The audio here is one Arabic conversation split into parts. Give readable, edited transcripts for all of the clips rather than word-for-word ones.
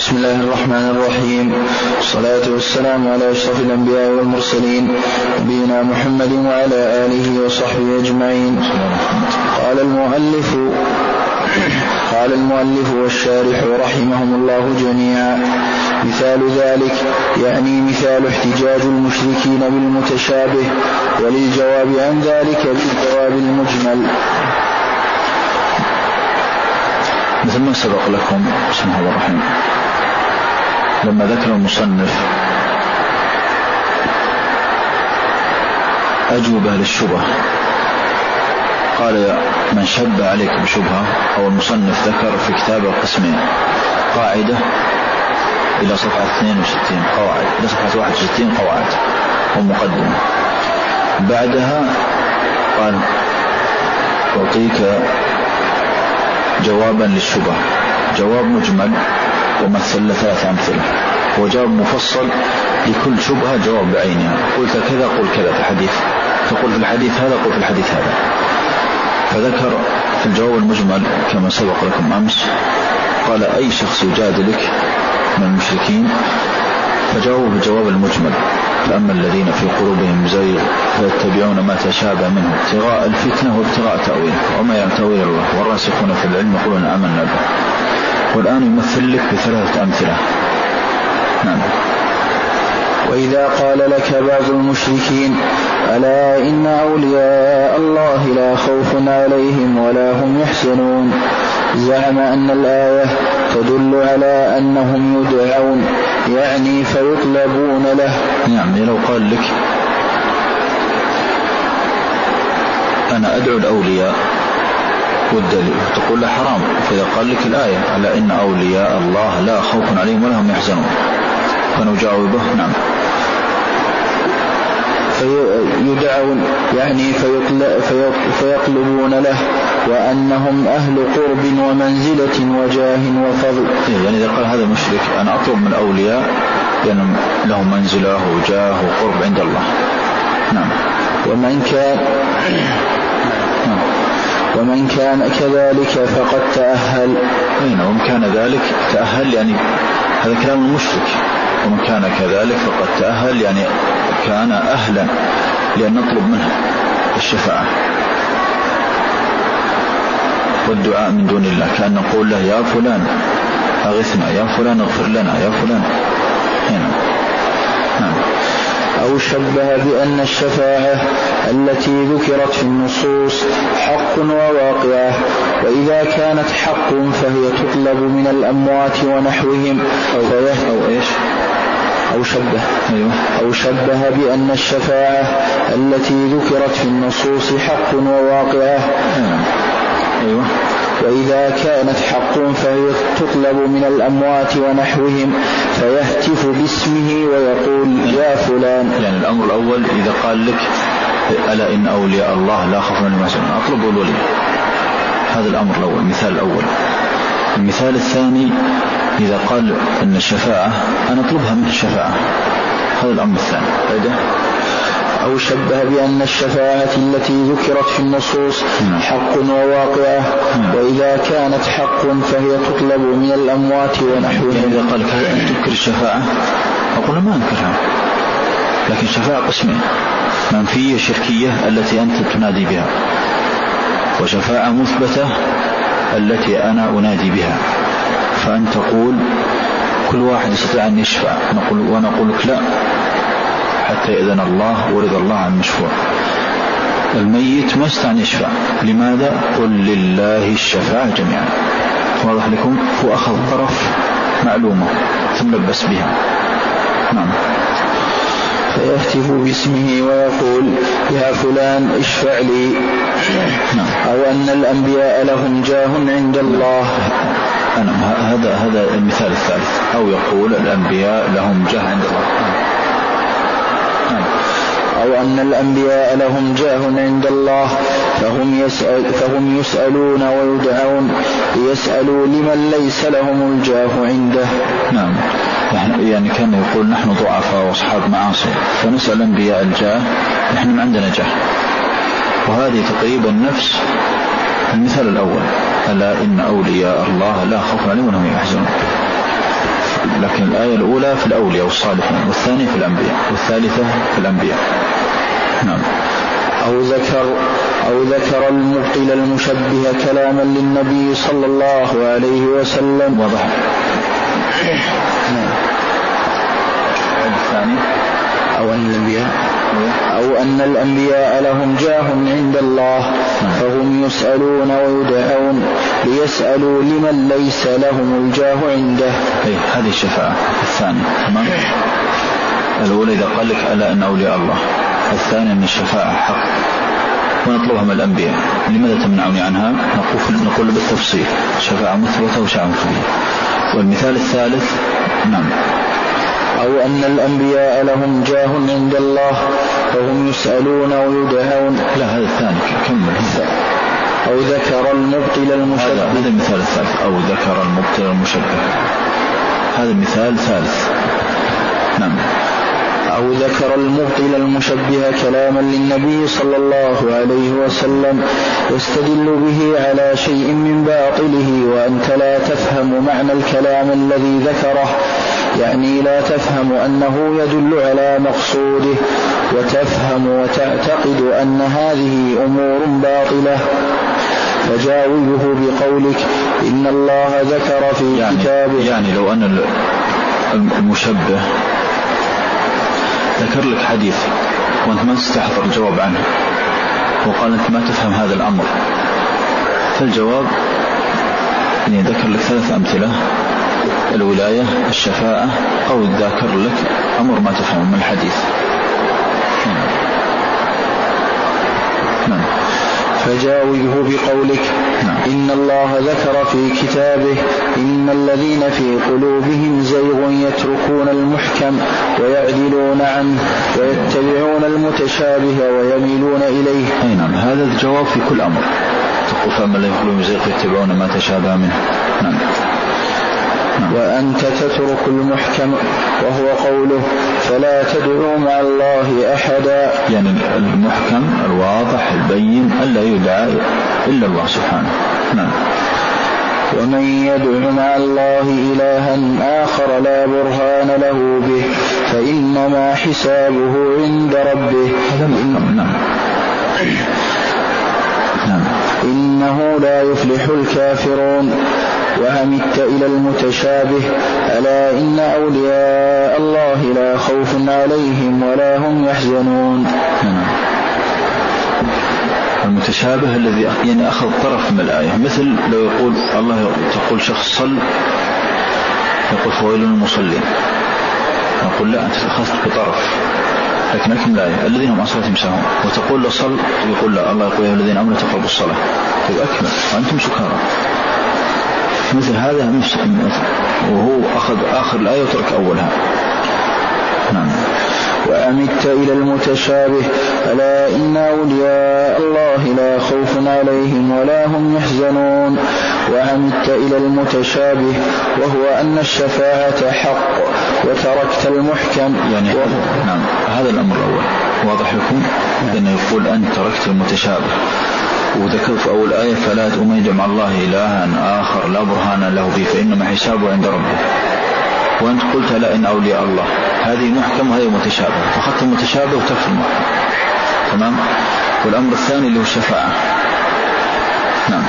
بسم الله الرحمن الرحيم، والصلاة والسلام على أشرف الأنبياء والمرسلين نبينا محمد وعلى آله وصحبه أجمعين. قال المؤلف والشارح رحمهم الله جميعا: مثال ذلك يعني مثال احتجاج المشركين بالمتشابه، وللجواب عن ذلك بالجواب المجمل. مثل ما سبق لكم بسم الله الرحمن لما ذكر المصنف أجوبة للشبه، قال من شب عليك بشبهة، أو المصنف ذكر في كتابه قسمين: قاعدة إلى صفحة 62 قواعد، إلى صفحة 61 قواعد ومقدمة. بعدها قال أعطيك جوابا للشبه، جواب مجمل ومثل 3 أمثلة، وجواب مفصل لكل شبهة جواب بعينها. قلت كذا قل كذا في الحديث، تقول في الحديث هذا قل في الحديث هذا. فذكر في الجواب المجمل كما سبق لكم أمس، قال أي شخص يجادلك من المشركين فجاوبه بالجواب المجمل: فأما الذين في قلوبهم زيغ فيتبعون ما تشابه منه ابتغاء الفتنة وابتغاء تأويله وما يعلم تأويل الله والراسخون في العلم يقولون آمنا به. والآن يمثل لك ب3 أمثلة. نعم. وإذا قال لك بعض المشركين: ألا إن أولياء الله لا خوف عليهم ولا هم يحزنون، زعم أن الآية تدل على أنهم يدعون، يعني فيطلبون له. يعني لو قال لك أنا أدعو الأولياء والدليل تقول له حرام، فإذا قال لك الآية على إن أولياء الله لا خوف عليهم ولا هم يحزنون فنجاوبه نعم. فيدعون يعني فيطلبون له، وأنهم أهل قرب ومنزلة وجاه وفضل. يعني إذا قال هذا مشرك أنا أطلب من الأولياء لأنهم لهم منزلة وجاه وقرب عند الله. نعم. ومن كان كذلك فقد تأهل. ومن كان ذلك تأهل، يعني هذا كلام المشرك. ومن كان كذلك فقد تأهل يعني كان أهلا لأن نطلب منه الشفاعة والدعاء من دون الله، كأن نقول له يا فلان أغثنا، يا فلان اغفر لنا، يا فلان. هنا. نعم. أو شبه بأن الشفاعة التي ذكرت في النصوص حق وواقعة، وإذا كانت حق فهي تطلب من الأموات ونحوهم. أو شبه بأن الشفاعة التي ذكرت في النصوص حق وواقعة. أيوة. وإذا كانت حق فهي تطلب من الأموات ونحوهم، فيهتف باسمه ويقول يا فلان. يعني الأمر الأول إذا قال لك ألا إن أولياء الله لا خوف عليهم ولا هم يحزنون أطلب الولي، هذا الأمر الأول، المثال الأول. المثال الثاني إذا قال أن الشفاعة أنا أطلبها من الشفاعة، هذا الأمر الثاني. أو شبه بأن الشفاعة التي ذكرت في النصوص حق وواقعة، وإذا كانت حق فهي تطلب من الأموات ونحوهم. يعني إذا قال أن تذكر الشفاعة أقول ما أنكرها، لكن الشفاعة قسمين: منفية شركية التي أنت تنادي بها، وشفاعة مثبتة التي أنا أنادي بها. فأنت تقول كل واحد يستطيع أن يشفع، ونقول لك لا حتى إذن الله ورضى الله عن المشفوع. الميت ما يستطيع أن يشفع، لماذا؟ قل لله الشفاعة جميعا. واضح لكم؟ وأخذ طرف معلومة ثم لبس بها. نعم. فيهتف باسمه ويقول يا فلان اشفع لي. أو أن الأنبياء لهم جاه عند الله. هذا المثال الثالث. أو يقول الأنبياء لهم جاه عند الله. أو أن الأنبياء لهم جاه عند الله فهم يسألون ويدعون ليسألوا لمن ليس لهم الجاه عنده. نعم. يعني كان يقول نحن ضعفاء واصحاب معاصي فنسأل الأنبياء الجاه، نحن ما عندنا جاه. وهذه تقريبا نفس المثال الأول: ألا إن أولياء الله لا خوف عليهم ولا هم يحزنون. لكن الآية الأولى في الأولياء والصالحين، والثانية في الأنبياء، والثالثة في الأنبياء. نعم. أو ذكر المبطل المشبه كلاما للنبي صلى الله عليه وسلم. واضح. الثاني أو أن الأنبياء لهم جاه عند الله فهم يسألون ويدعون ليسألوا لمن ليس لهم الجاه عنده. هذه الشفاعة الثانية. تمام. الأولى إذا قال لك ألا إن أولياء الله، الثانية أن الشفاعة حق ونطلبها من الأنبياء، لماذا تمنعني عنها؟ نقول بالتفصيل شفاعة مثبتة وشفاعة مثبتة. والمثال الثالث نعم. أو أن الأنبياء لهم جاه عند الله فهم يسألون ويدعون. لا هذا الثاني كمل. أو ذكر المبطل المشبه. هذا المثال الثالث. أو ذكر المبطل المشبه، هذا مثال ثالث. نعم. أو ذكر المبطل المشبه كلاما للنبي صلى الله عليه وسلم يستدل به على شيء من باطله وأنت لا تفهم معنى الكلام الذي ذكره، يعني لا تفهم أنه يدل على مقصوده، وتفهم وتعتقد أن هذه أمور باطلة، فجاوبه بقولك إن الله ذكر في كتابه. يعني لو أن المشبه ذكر لك حديث وأنت ما تستحضر الجواب عنه وقال أنت ما تفهم هذا الأمر، فالجواب يعني ذكر لك 3 أمثلة: الولاية، الشفاعة، أو ذكر لك أمر ما تفهم من الحديث. نعم. فجاوبه بقولك إن الله ذكر في كتابه إن الذين في قلوبهم زيغ يتركون المحكم ويعدلون عنه ويتبعون المتشابه ويميلون إليه. نعم. هذا الجواب في كل أمر. تقول فأما الذين في قلوبهم زيغ يتبعون ما تشابه منه. نعم. وأنت تترك المحكم، وهو قوله فلا تدعوا مع الله أحدا. يعني المحكم الواضح البين ألا يدعى إلا الله سبحانه. نعم. ومن يدع مع الله إلها آخر لا برهان له به فإنما حسابه عند ربه. نعم. إنه لا يفلح الكافرون. وعمدت إلى المتشابه ألا إن أولياء الله لا خوف عليهم ولا هم يحزنون. المتشابه الذي يعني أخذ طرف من الآية، مثل لو يقول الله تقول شخص صل يقول فويل للمصلين، نقول لا أنت أخذت بطرف، لكن أكمل الآية الذين هم أصواتهم ساهون، وتقول له صل يقول لا الله يقول يا الذين آمنوا تقربوا الصلاة، أكمل وأنتم سكارى. مثل هذا وهو أخذ آخر الآية وترك أولها. نعم. وأمدت إلى المتشابه ألا إن أولياء الله لا خوف عليهم ولا هم يحزنون. وعمدت إلى المتشابه وهو أن الشفاعة حق وتركت المحكم. يعني نعم هذا الأمر الأول واضح لكم، لأنه يقول أن تركت المتشابه، وذكرت أول آية فلا تؤمن مع الله إلها آخر لا برهان له به فإنما حسابه عند ربه، وأنت قلت لا إن أولياء الله، هذه محكم وهذه متشابه، فأخذت المتشابه وتركت المحكم. تمام. والأمر الثاني اللي هو الشفاعة. نعم.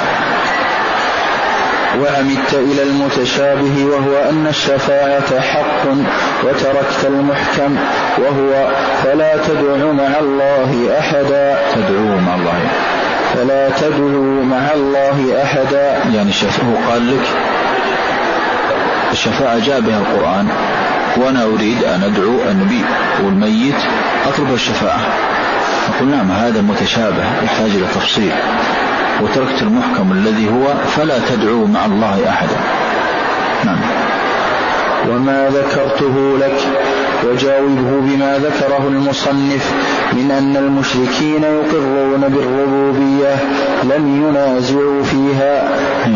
وعمدت إلى المتشابه وهو أن الشفاعة حق وتركت المحكم وهو فلا تدعو مع الله أحدا. تدعو مع الله، فلا تدعو مع الله أحدا. يعني هو قال لك الشفاعة جاء بها القرآن، وأنا أريد أن أدعو النبي والميت أطلب الشفاعة، نقول نعم هذا متشابه يحتاج إلى تفصيل، وتركت المحكم الذي هو فلا تدعو مع الله أحدا. نعم. وما ذكرته لك وجاوبه بما ذكره المصنف من أن المشركين يقرون بالربوبية لم ينازعوا فيها.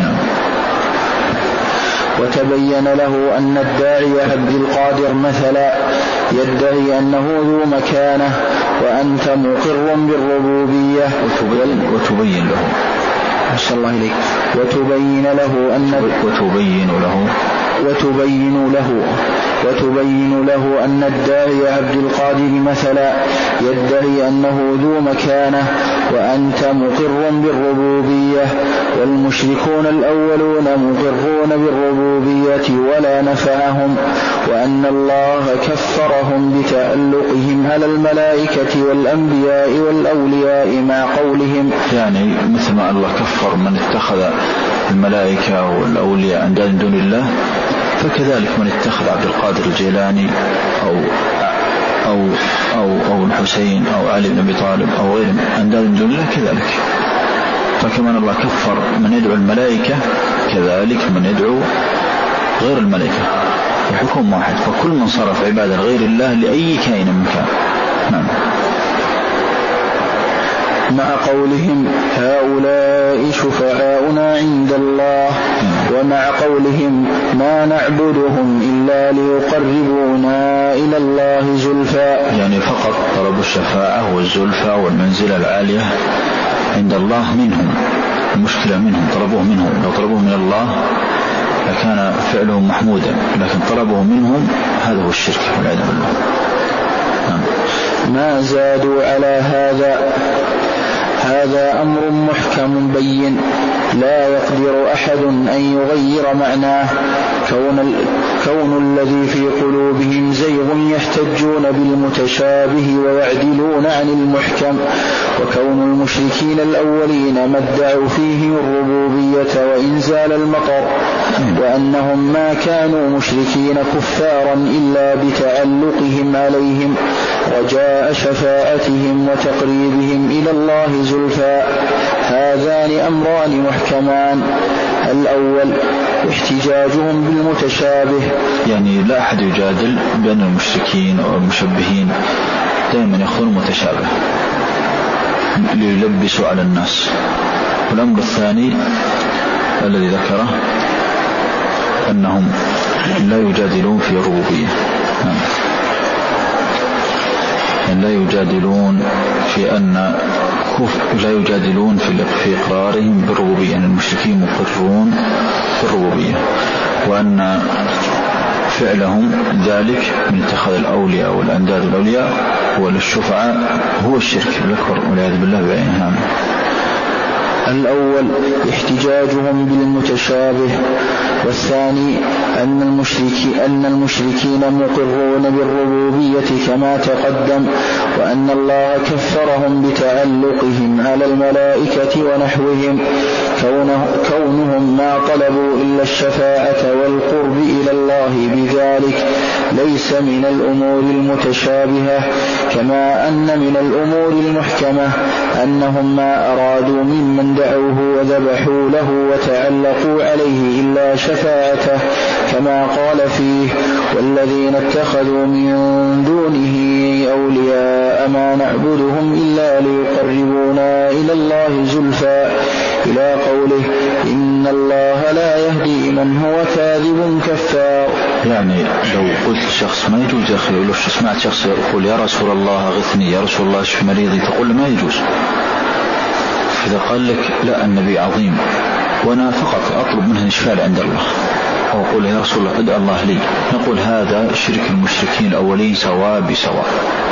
وتبين له أن الداعي عبد القادر مثلا يدعي أنه ذو مكانة وأنت مقر بالربوبية، وتبين له أحسن الله إليك، وتبين له وتبين له أن الداعي عبد القادر مثلا يدعي أنه ذو مكانة وأنت مقر بالربوبية، والمشركون الأولون مقرون بالربوبية ولا نفعهم، وأن الله كفرهم بتألقهم على الملائكة والأنبياء والأولياء مع قولهم، يعني مثل ما الله كفر من اتخذ الملائكة والأولياء أندادا دون الله، فكذلك من اتخذ عبد القادر الجيلاني أو الحسين أو علي بن أبي طالب أو غيرهم أندادا دون الله كذلك. فكما أن الله كفر من يدعو الملائكة كذلك من يدعو غير الملائكة، الحكم واحد، فكل من صرف عبادة غير الله لأي كائن من كان. نعم. مع قولهم هؤلاء شفعاؤنا عند الله، ومع قولهم ما نعبدهم إلا ليقربونا إلى الله زلفى، يعني فقط طلبوا الشفاعة والزلفى والمنزلة العالية عند الله منهم، المشكلة منهم، طلبوه منهم. لو طلبوه من الله لكان فعلهم محمودا، لكن طلبوه منهم هذا هو الشرك والعياذ بالله. ما زادوا على هذا أمر محكم بين لا يقدر أحد أن يغير معناه، كون الذي في قلوبهم زيغ يحتجون بالمتشابه ويعدلون عن المحكم، وكون المشركين الأولين ما ادعوا فيه الربوبية وإنزال المطر، وأنهم ما كانوا مشركين كفارا إلا بتعلقهم عليهم رجاء شفاعتهم وتقريبهم إلى الله زلفى. هذان أمران محكمان: الأول احتجاجهم بالمتشابه، يعني لا أحد يجادل بأن المشركين أو المشبهين دائما يأخذون متشابه ليلبسوا على الناس. والأمر الثاني الذي ذكره أنهم لا يجادلون في الربوبية، يعني لا يجادلون في أن لا يجادلون في إقرارهم بالربوبية، يعني المشركين مقرون بالربوبية، وأن فعلهم ذلك من اتخاذ الأولياء والأنداد الأولياء والشفعاء هو الشرك الأكبر والعياذ بالله بعينه. الأول احتجاجهم بالمتشابه، والثاني أن المشركين مقرون بالربوبية كما تقدم، وأن الله كفرهم بتعلقهم على الملائكة ونحوهم، كونهم ما طلبوا إلا الشفاعة والقرب إلى الله بذلك ليس من الأمور المتشابهة، كما أن من الأمور المحكمة أنهم ما أرادوا ممن دعوه وذبحوا له وتعلقوا عليه إلا شفاعته، كما قال فيه: والذين اتخذوا من دونه أولياء ما نعبدهم إلا ليقربونا إلى الله زلفى، إلى قوله: إن الله لا يهدي من هو كاذب كفار. يعني لو قلت الشخص ما يجوز يا أخي، لو سمعت شخص يقول يا رسول الله أغثني، يا رسول الله اشف مريضي، تقول له ما يجوز. إذا قال لك لا النبي عظيم وأنا فقط أطلب منه الشفاء عند الله، أو أقول يا رسول الله ادعى الله لي، نقول هذا شرك المشركين الأولين سواء بسواء.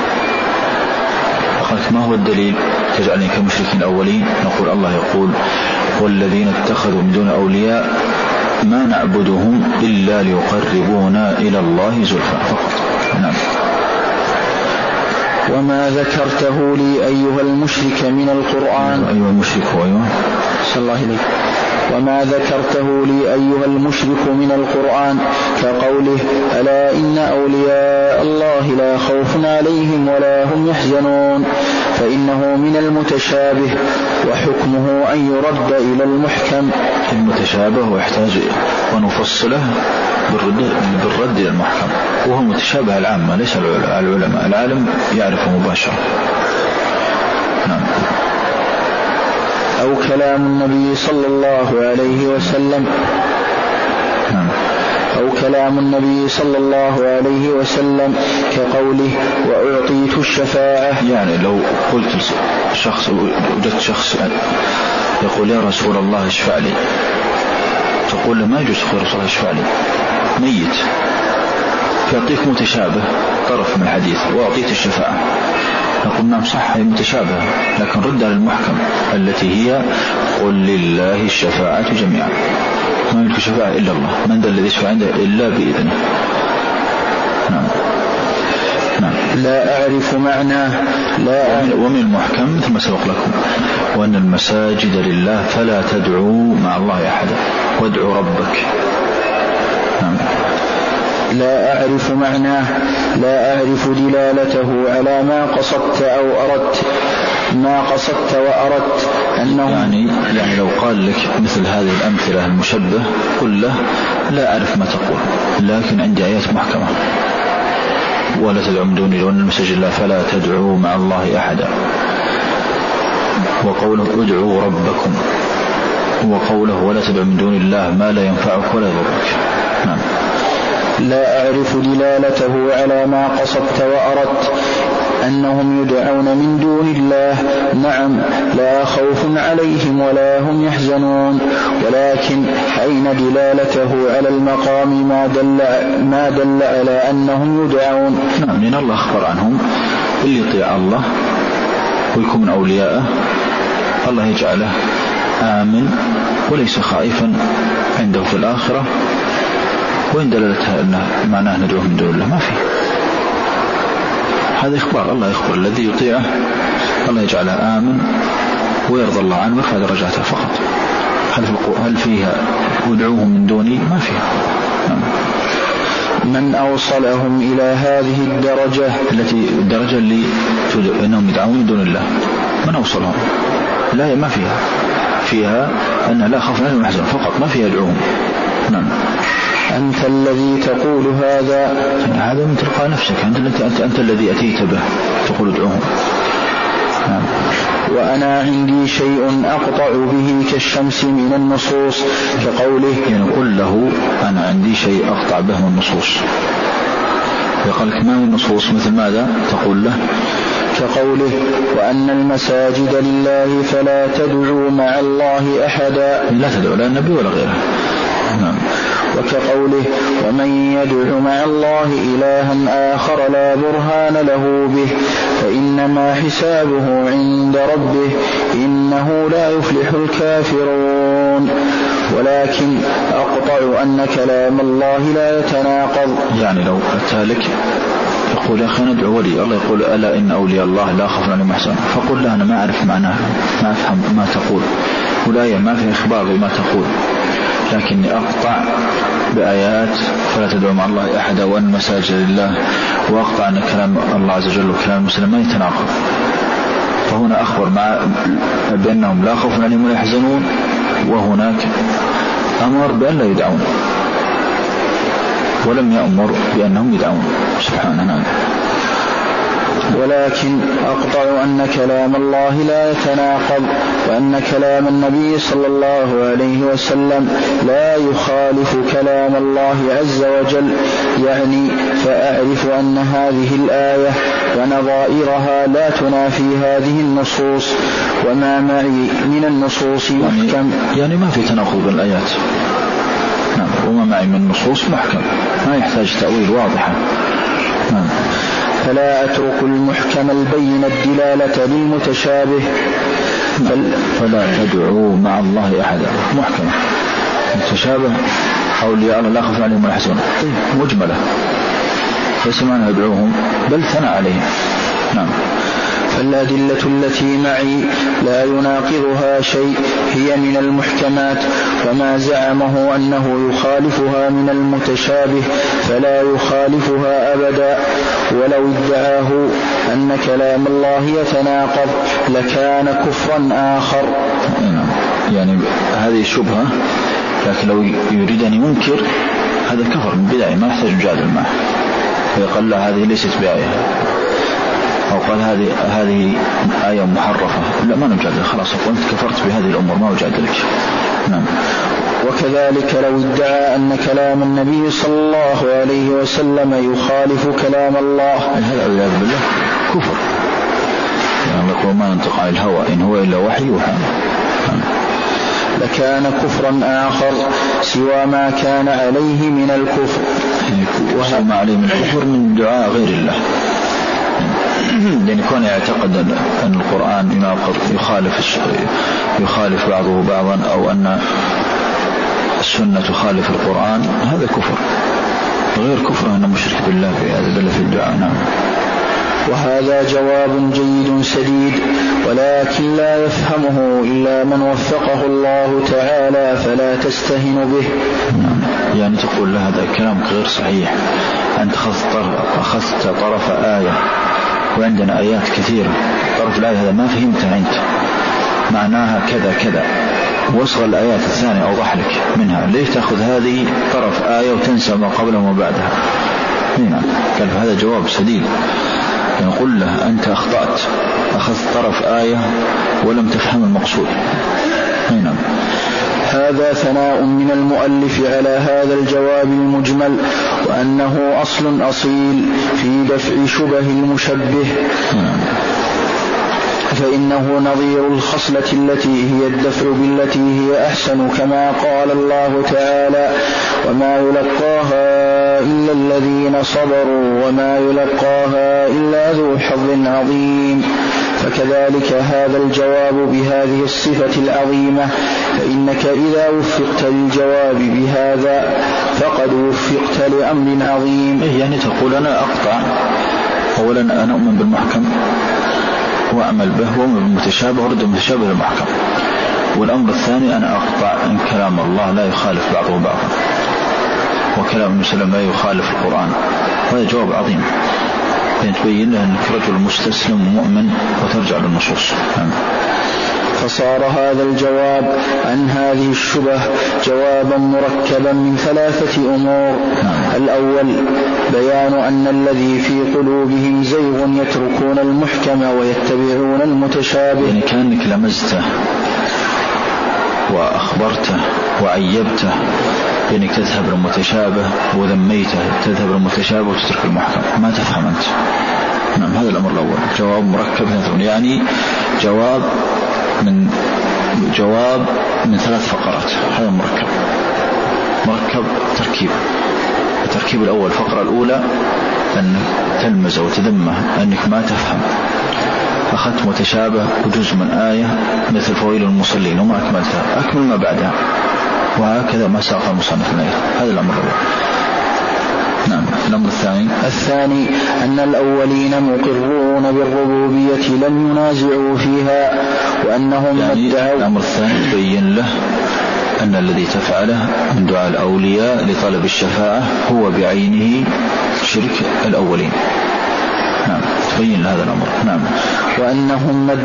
فقالت ما هو الدليل تجعلني كمشركين الأولين؟ نقول الله يقول: والذين اتخذوا من دون أولياء ما نعبدهم إلا ليقربونا إلى الله زلفى فقط. نعم. وما ذكرته لي أيها المشرك من القرآن، أيها المشرك أيها صلى الله عليه، وما ذكرته لي أيها المشرك من القرآن كقوله: ألا إن أولياء الله لا خوف عليهم ولا هم يحزنون، فإنه من المتشابه وحكمه أن يرد إلى المحكم. المتشابه ويحتاج ونفصله بالرد إلى المحكم، وهو متشابه العامة ليس العلماء، العالم يعرفه مباشرة. نعم. أو كلام النبي صلى الله عليه وسلم، أو كلام النبي صلى الله عليه وسلم كقوله: وأعطيت الشفاعة. يعني لو قلت شخص، وجدت شخص يقول يا رسول الله اشفع لي، تقول له ما يجوز يا رسول الله اشفع لي، ميت فيعطيك متشابه طرف من الحديث وأعطيت الشفاعة، نقول نعم صح هي متشابهة، لكن ردها للمحكم التي هي قل لله الشفاعة جميعا، ما يملك الشفاعة إلا الله، من ذا الذي يشفع عنده إلا بإذنه. نعم. لا أعرف معناه. ومن المحكم مثل ما سبق لكم وأن المساجد لله فلا تدعوا مع الله أحدا وادعوا ربك. نعم. لا أعرف معناه، لا أعرف دلالته على ما قصدت أو أردت، ما قصدت وأردت أنه يعني لو قال لك مثل هذه الأمثلة المشبه قل له لا أعرف ما تقول، لكن عندي آيات محكمة ولا تدعوا من دون الله وأن المساجد لله فلا تدعوا مع الله أحدا، وقوله ادعوا ربكم، وقوله ولا تدعوا من دون الله ما لا ينفعك ولا يضرك. نعم. لا أعرف دلالته على ما قصدت وأردت أنهم يدعون من دون الله، نعم لا خوف عليهم ولا هم يحزنون، ولكن أين دلالته على المقام ما دل على أنهم يدعون. نعم، لأن الله أخبر عنهم اللي يطيع الله ويكون من أولياءه الله يجعله آمن وليس خائفا عنده في الآخرة، وإن دلالتها أنه معناه ندعوه من دون الله ما فيه، هذا إخبار الله يخبر الذي يطيعه الله يجعله آمن ويرضى الله عنه ويرفع درجاته فقط. هل فيها ودعوهم من دوني؟ ما فيها. من أوصلهم إلى هذه الدرجة اللي أنهم يدعون من دون الله، من أوصلهم؟ لا، ما فيها أن لا خوف عليهم ولا يحزنون فقط، ما فيها يدعوهم. نعم. أنت الذي تقول هذا من تلقاء نفسك، أنت الذي أتيت به تقول ادعوهم. نعم. وأنا عندي شيء أقطع به كالشمس من النصوص كقوله، يعني قل له أنا عندي شيء أقطع به من النصوص، يقول لك ما من النصوص مثل ماذا تقول له؟ كقوله وأن المساجد لله فلا تدعوا مع الله أحدا، لا تدعو لا النبي ولا غيره. نعم. وكقوله ومن يدع مع الله إلها آخر لا برهان له به فإنما حسابه عند ربه إنه لا يفلح الكافرون. ولكن أقطع أن كلام الله لا يتناقض. يعني لو أتالك يقول أخي ندعو ولي الله، يقول ألا إن أولياء الله لا خوف عليهم ولا يحزنون، فقل له أنا ما أعرف معناه، ما أفهم ما تقول، والآية ما في إخبار بما تقول، لكني أقطع بآيات فلا تدعو مع الله أحدا وأن المساجد لله، وأقطع أن كلام الله عز وجل وكلام المسلم ما يتناقض. فهنا أخبر بأنهم لا خوف عليهم ولا يحزنون، وهناك أمر بأن لا يدعون ولم يأمر بأنهم يدعون سبحانه. ولكن أقطع أن كلام الله لا يتناقض، وأن كلام النبي صلى الله عليه وسلم لا يخالف كلام الله عز وجل، يعني فأعرف أن هذه الآية ونظائرها لا تنافي هذه النصوص، وما معي من النصوص محكم. يعني ما في تناقض بالآيات. نعم. وما معي من النصوص محكم ما يحتاج تأويل واضحة. نعم. فلا أترك المحكم البين الدلالة للمتشابه. فلا تدعوا مع الله أحدا محكمة، متشابه أولياء الله لا خوف عليهم ولا يحزنون مجملة ليس معنى يدعوهم بل ثنى عليهم. نعم. فالأدلة التي معي لا يناقضها شيء، هي من المحكمات، وما زعمه أنه يخالفها من المتشابه فلا يخالفها أبدا، ولو ادعاه أن كلام الله يتناقض لكان كفرا آخر. يعني هذه الشبهة، لكن لو يريد أن ينكر هذا كفر من بدعه ما يحتاج مجادل معه، فيقول لا هذه ليست بآية، أو قال هذه آية محرفة، لا ما نجادل، خلاص أنت كفرت بهذه الأمور ما أجادلك. نعم. وكذلك لو ادعى أن كلام النبي صلى الله عليه وسلم يخالف كلام الله، هذا والعياذ بالله كفر، يعني لقد ما ينطق عن الهوى إن هو إلا وحي يوحى. لكان كفرا آخر سوى ما كان عليه من الكفر. وسوى ما عليه من الكفر من دعاء غير الله، يعني كون يعتقد أن القرآن يخالف بعضه بعضا، أو أن السنة تخالف القرآن، هذا كفر غير كفر أنه مشرك بالله في هذا بل في الدعاء. نعم. وهذا جواب جيد سديد، ولكن لا يفهمه إلا من وفقه الله تعالى، فلا تستهن به. يعني تقول له هذا كلامك غير صحيح، أنت أخذت طرف آية وعندنا آيات كثيرة، طرف الآية هذا ما فهمتها أنت، معناها كذا كذا، وصل الآيات الثانية أوضح لك منها، ليش تأخذ هذه طرف آية وتنسى ما قبلها وما بعدها؟ هنا قال هذا جواب سديد، نقول له أنت أخطأت، أخذت طرف آية ولم تفهم المقصود. هنا هذا ثناء من المؤلف على هذا الجواب المجمل، وأنه أصل أصيل في دفع شبه المشبه، فإنه نظير الخصلة التي هي الدفع بالتي هي أحسن، كما قال الله تعالى: وما يلقاها إلا الذين صبروا وما يلقاها إلا ذو حظ عظيم. فكذلك هذا الجواب بهذه الصفة العظيمة، فإنك إذا وفقت للجواب بهذا فقد وفقت لأمر عظيم. يعني تقول أنا أقطع، أولا أنا أؤمن بالمحكم وأعمل به، وأؤمن بالمتشابه ورد المتشابه للمحكم. والأمر الثاني أنا أقطع إن كلام الله لا يخالف بعضه بعضا، وكلام المسلم لا يخالف القرآن. هذا جواب عظيم، يعني تبين له أنك رجل مستسلم ومؤمن وترجع للنصوص. فصار هذا الجواب عن هذه الشبه جوابا مركبا من 3 أمور. الأول بيان أن الذي في قلوبهم زيغ يتركون المحكم ويتبعون المتشابه. يعني كأنك لمزته وأخبرته وعيبته بأنك تذهب للمتشابه، وذميته تذهب للمتشابه وتترك المحكم، ما تفهم أنت. نعم، هذا الأمر الأول، جواب مركب، يعني جواب من 3 فقرات. هذا مركب تركيب. التركيب الأول، الفقرة الأولى أن تلمز وتذمه أنك ما تفهم، أخذت متشابه وجزء من آية مثل فويل المصلين وما أكملتها، أكمل ما بعدها، وهكذا ما ساق المصنف إليه. هذا الأمر الأول. نعم. الأمر الثاني أن الأولين مقرون بالربوبية لم ينازعوا فيها، وأنهم يعني الأمر الثاني تبين له أن الذي تفعله من دعاء الأولياء لطلب الشفاعة هو بعينه شرك الأولين. نعم، تبين هذا الأمر. نعم. وأنهم ما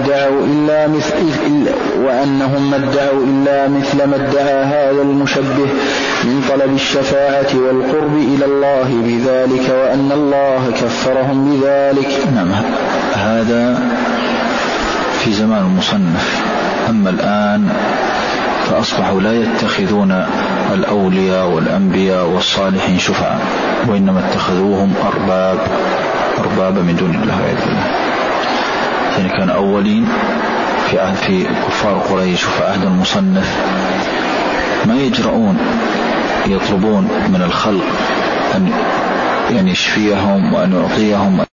ادعوا إلا مثل ما ادعى هذا المشبه من طلب الشفاعة والقرب إلى الله بذلك، وأن الله كفرهم بذلك. نعم، هذا في زمان المصنف. أما الآن فأصبحوا لا يتخذون الأولياء والأنبياء والصالحين شفعاء، وإنما اتخذوهم أربابا من دون الله والعياذ بالله. يعني كان أولين في كفار قريش وفي عهد المصنف ما يجرؤون يطلبون من الخلق أن يشفيهم وأن يعطيهم